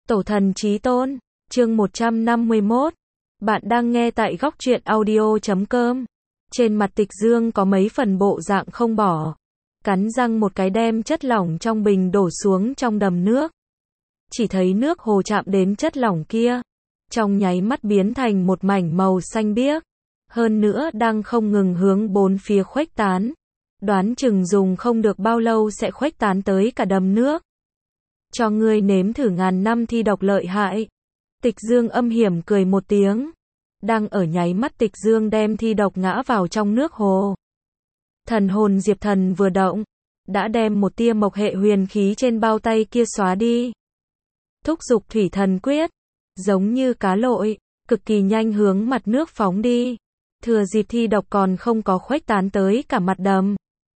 Tổ thần chí tôn, chương 151. Bạn đang nghe tại góc truyện audio.com. Trên mặt Tịch Dương có mấy phần bộ dạng không bỏ. Cắn răng một cái đem chất lỏng trong bình đổ xuống trong đầm nước. Chỉ thấy nước hồ chạm đến chất lỏng kia. Trong nháy mắt biến thành một mảnh màu xanh biếc. Hơn nữa đang không ngừng hướng bốn phía khuếch tán. Đoán chừng dùng không được bao lâu sẽ khuếch tán tới cả đầm nước. Cho ngươi nếm thử ngàn năm thi độc lợi hại. Tịch Dương âm hiểm cười một tiếng. Đang ở nháy mắt Tịch Dương đem thi độc ngã vào trong nước hồ. Thần hồn Diệp Thần vừa động, đã đem một tia mộc hệ huyền khí trên bao tay kia xóa đi. Thúc dục thủy thần quyết, giống như cá lội, cực kỳ nhanh hướng mặt nước phóng đi. Thừa dịp thi độc còn không có khuếch tán tới cả mặt đầm.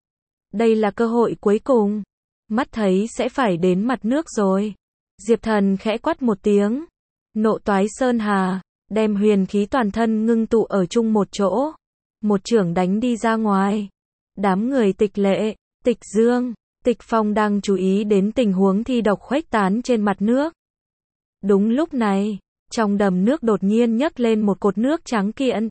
Đây là cơ hội cuối cùng. Mắt thấy sẽ phải đến mặt nước rồi. Diệp Thần khẽ quát một tiếng. Nộ toái sơn hà, đem huyền khí toàn thân ngưng tụ ở chung một chỗ. Một chưởng đánh đi ra ngoài. Đám người Tịch Lệ, Tịch Dương, Tịch Phong đang chú ý đến tình huống thi độc khuếch tán trên mặt nước. Đúng lúc này, trong đầm nước đột nhiên nhấc lên một cột nước trắng kiện.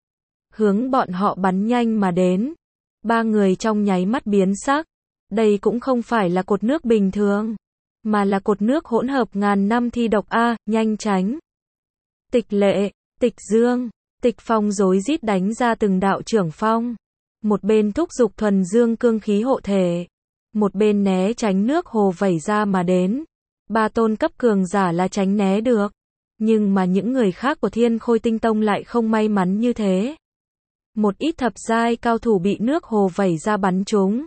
Hướng bọn họ bắn nhanh mà đến. Ba người trong nháy mắt biến sắc. Đây cũng không phải là cột nước bình thường, mà là cột nước hỗn hợp ngàn năm thi độc a, nhanh tránh. Tịch Lệ, Tịch Dương, Tịch Phong rối rít đánh ra từng đạo trưởng phong. Một bên thúc dục thuần dương cương khí hộ thể, một bên né tránh nước hồ vẩy ra mà đến. Ba tôn cấp cường giả là tránh né được, nhưng mà những người khác của Thiên Khôi Tinh Tông lại không may mắn như thế. Một ít thập giai cao thủ bị nước hồ vẩy ra bắn trúng.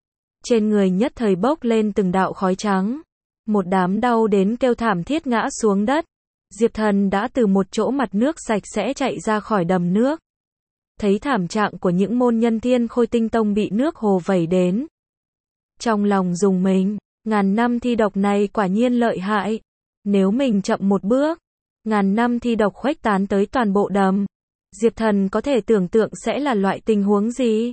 Trên người nhất thời bốc lên từng đạo khói trắng. Một đám đau đến kêu thảm thiết ngã xuống đất. Diệp Thần đã từ một chỗ mặt nước sạch sẽ chạy ra khỏi đầm nước. Thấy thảm trạng của những môn nhân Thiên Khôi Tinh Tông bị nước hồ vẩy đến. Trong lòng rùng mình, ngàn năm thi độc này quả nhiên lợi hại. Nếu mình chậm một bước, ngàn năm thi độc khuếch tán tới toàn bộ đầm. Diệp Thần có thể tưởng tượng sẽ là loại tình huống gì?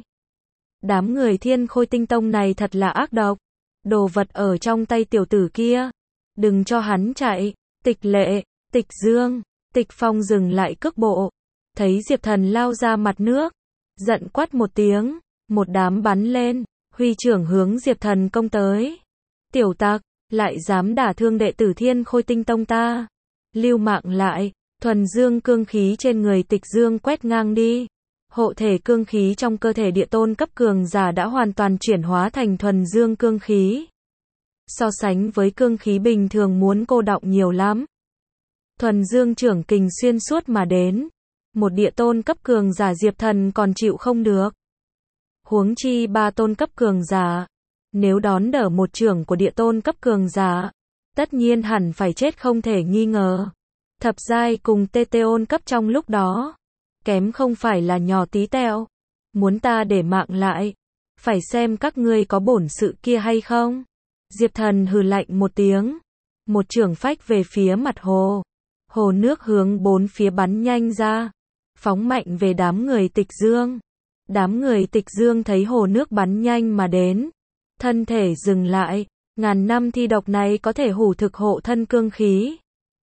Đám người Thiên Khôi Tinh Tông này thật là ác độc. Đồ vật ở trong tay tiểu tử kia. Đừng cho hắn chạy. Tịch Lệ, Tịch Dương, Tịch Phong dừng lại cước bộ. Thấy Diệp Thần lao ra mặt nước. Giận quát một tiếng. Một đám bắn lên. Huy trưởng hướng Diệp Thần công tới. Tiểu tặc, lại dám đả thương đệ tử Thiên Khôi Tinh Tông ta. Lưu mạng lại. Thuần dương cương khí trên người Tịch Dương quét ngang đi. Hộ thể cương khí trong cơ thể địa tôn cấp cường giả đã hoàn toàn chuyển hóa thành thuần dương cương khí. So sánh với cương khí bình thường muốn cô đọng nhiều lắm. Thuần dương trưởng kình xuyên suốt mà đến. Một địa tôn cấp cường giả Diệp Thần còn chịu không được. Huống chi ba tôn cấp cường giả. Nếu đón đỡ một trưởng của địa tôn cấp cường giả, tất nhiên hẳn phải chết không thể nghi ngờ. Thập giai cùng Teteon cấp trong lúc đó. Kém không phải là nhỏ tí tẹo. Muốn ta để mạng lại. Phải xem các ngươi có bổn sự kia hay không. Diệp Thần hừ lạnh một tiếng. Một chưởng phách về phía mặt hồ. Hồ nước hướng bốn phía bắn nhanh ra. Phóng mạnh về đám người Tịch Dương. Đám người Tịch Dương thấy hồ nước bắn nhanh mà đến. Thân thể dừng lại. Ngàn năm thi độc này có thể hủ thực hộ thân cương khí.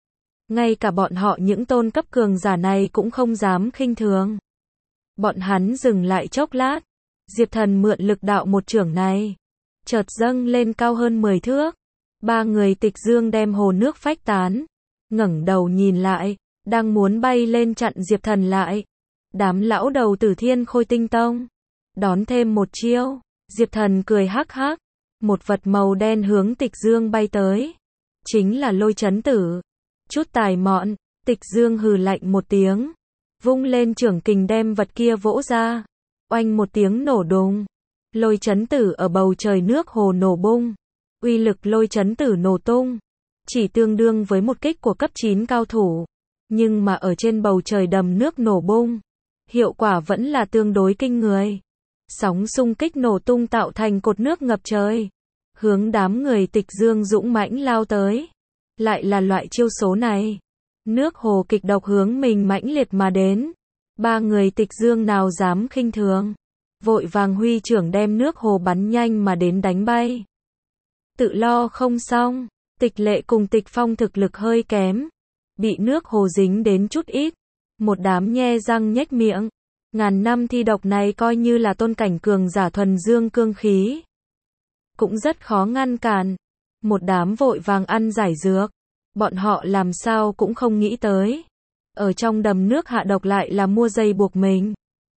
Ngay cả bọn họ những tôn cấp cường giả này cũng không dám khinh thường. Bọn hắn dừng lại chốc lát. Diệp Thần mượn lực đạo một chưởng này. Chợt dâng lên cao hơn 10 thước. Ba người Tịch Dương đem hồ nước phách tán. Ngẩng đầu nhìn lại. Đang muốn bay lên chặn Diệp Thần lại. Đám lão đầu tử Thiên Khôi Tinh Tông. Đón thêm một chiêu. Diệp Thần cười hắc hắc. Một vật màu đen hướng Tịch Dương bay tới. Chính là Lôi Chấn Tử. Chút tài mọn, Tịch Dương hừ lạnh một tiếng. Vung lên chưởng kình đem vật kia vỗ ra. Oanh một tiếng nổ đùng. Lôi Chấn Tử ở bầu trời nước hồ nổ bung. Uy lực Lôi Chấn Tử nổ tung. Chỉ tương đương với một kích của cấp 9 cao thủ. Nhưng mà ở trên bầu trời đầm nước nổ bung. Hiệu quả vẫn là tương đối kinh người. Sóng xung kích nổ tung tạo thành cột nước ngập trời. Hướng đám người Tịch Dương dũng mãnh lao tới. Lại là loại chiêu số này. Nước hồ kịch độc hướng mình mãnh liệt mà đến. Ba người Tịch Dương nào dám khinh thường. Vội vàng huy trưởng đem nước hồ bắn nhanh mà đến đánh bay. Tự lo không xong. Tịch Lệ cùng Tịch Phong thực lực hơi kém, bị nước hồ dính đến chút ít, một đám nhe răng nhếch miệng. Ngàn năm thi độc này coi như là tôn cảnh cường giả thuần dương cương khí, cũng rất khó ngăn cản. Một đám vội vàng ăn giải dược, bọn họ làm sao cũng không nghĩ tới, ở trong đầm nước hạ độc lại là mua dây buộc mình.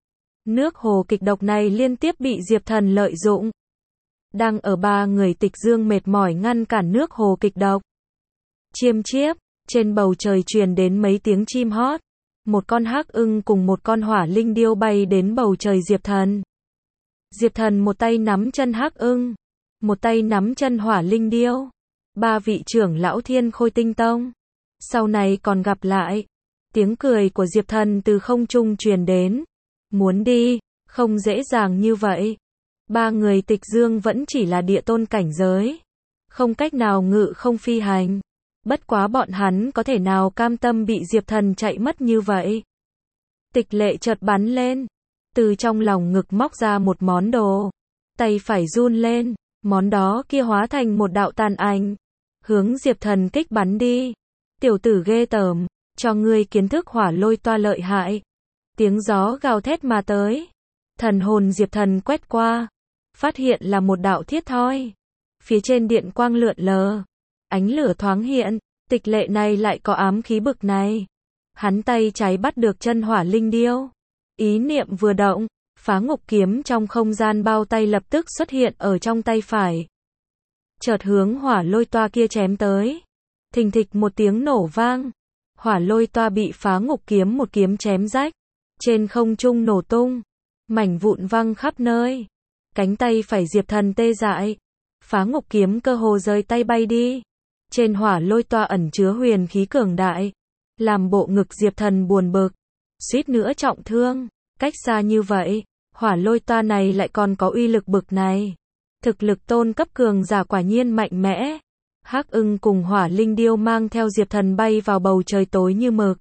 Nước hồ kịch độc này liên tiếp bị Diệp Thần lợi dụng. Đang ở ba người Tịch Dương mệt mỏi ngăn cản nước hồ kịch độc. Chiêm chiếp, trên bầu trời truyền đến mấy tiếng chim hót. Một con hắc ưng cùng một con hỏa linh điêu bay đến bầu trời Diệp Thần. Diệp Thần một tay nắm chân hắc ưng, một tay nắm chân hỏa linh điêu. Ba vị trưởng lão Thiên Khôi Tinh Tông, sau này còn gặp lại. Tiếng cười của Diệp Thần từ không trung truyền đến. Muốn đi, không dễ dàng như vậy. Ba người Tịch Dương vẫn chỉ là địa tôn cảnh giới, không cách nào ngự không phi hành. Bất quá bọn hắn có thể nào cam tâm bị Diệp Thần chạy mất như vậy. Tịch Lệ chợt bắn lên, từ trong lòng ngực móc ra một món đồ, tay phải run lên, món đó kia hóa thành một đạo tàn ảnh, hướng Diệp Thần kích bắn đi. Tiểu tử ghê tởm, cho ngươi kiến thức hỏa lôi toa lợi hại. Tiếng gió gào thét mà tới, thần hồn Diệp Thần quét qua, phát hiện là một đạo thiết thoi, phía trên điện quang lượn lờ, ánh lửa thoáng hiện. Tịch Lệ này lại có ám khí bực này. Hắn tay trái bắt được chân hỏa linh điêu, ý niệm vừa động, phá ngục kiếm trong không gian bao tay lập tức xuất hiện ở trong tay phải, chợt hướng hỏa lôi toa kia chém tới. Thình thịch một tiếng nổ vang, hỏa lôi toa bị phá ngục kiếm một kiếm chém rách, trên không trung nổ tung, mảnh vụn văng khắp nơi. Cánh tay phải Diệp Thần tê dại, phá ngục kiếm cơ hồ rời tay bay đi. Trên hỏa lôi toa ẩn chứa huyền khí cường đại, làm bộ ngực Diệp Thần buồn bực, suýt nữa trọng thương. Cách xa như vậy, hỏa lôi toa này lại còn có uy lực bực này. Thực lực tôn cấp cường giả quả nhiên mạnh mẽ. Hắc ưng cùng hỏa linh điêu mang theo Diệp Thần bay vào bầu trời tối như mực.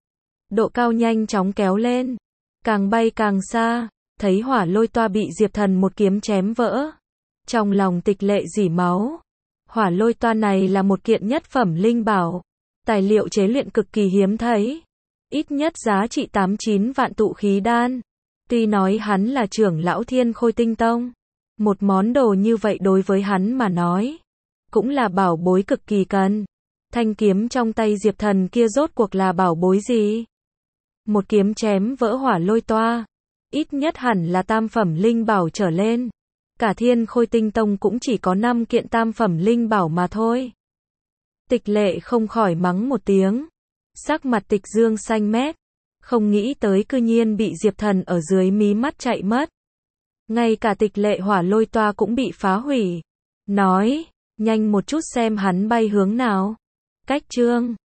Độ cao nhanh chóng kéo lên, càng bay càng xa, thấy hỏa lôi toa bị Diệp Thần một kiếm chém vỡ. Trong lòng Tịch Lệ rỉ máu. Hỏa lôi toa này là một kiện nhất phẩm linh bảo, tài liệu chế luyện cực kỳ hiếm thấy, ít nhất giá trị 8-9 vạn tụ khí đan. Tuy nói hắn là trưởng lão Thiên Khôi Tinh Tông, một món đồ như vậy đối với hắn mà nói, cũng là bảo bối cực kỳ cần. Thanh kiếm trong tay Diệp Thần kia rốt cuộc là bảo bối gì? Một kiếm chém vỡ hỏa lôi toa, ít nhất hẳn là tam phẩm linh bảo trở lên. Cả Thiên Khôi Tinh Tông cũng chỉ có 5 kiện tam phẩm linh bảo mà thôi. Tịch Lệ không khỏi mắng một tiếng. Sắc mặt Tịch Dương xanh mét, không nghĩ tới cư nhiên bị Diệp Thần ở dưới mí mắt chạy mất. Ngay cả Tịch Lệ hỏa lôi toa cũng bị phá hủy. Nói, nhanh một chút xem hắn bay hướng nào. Cách chương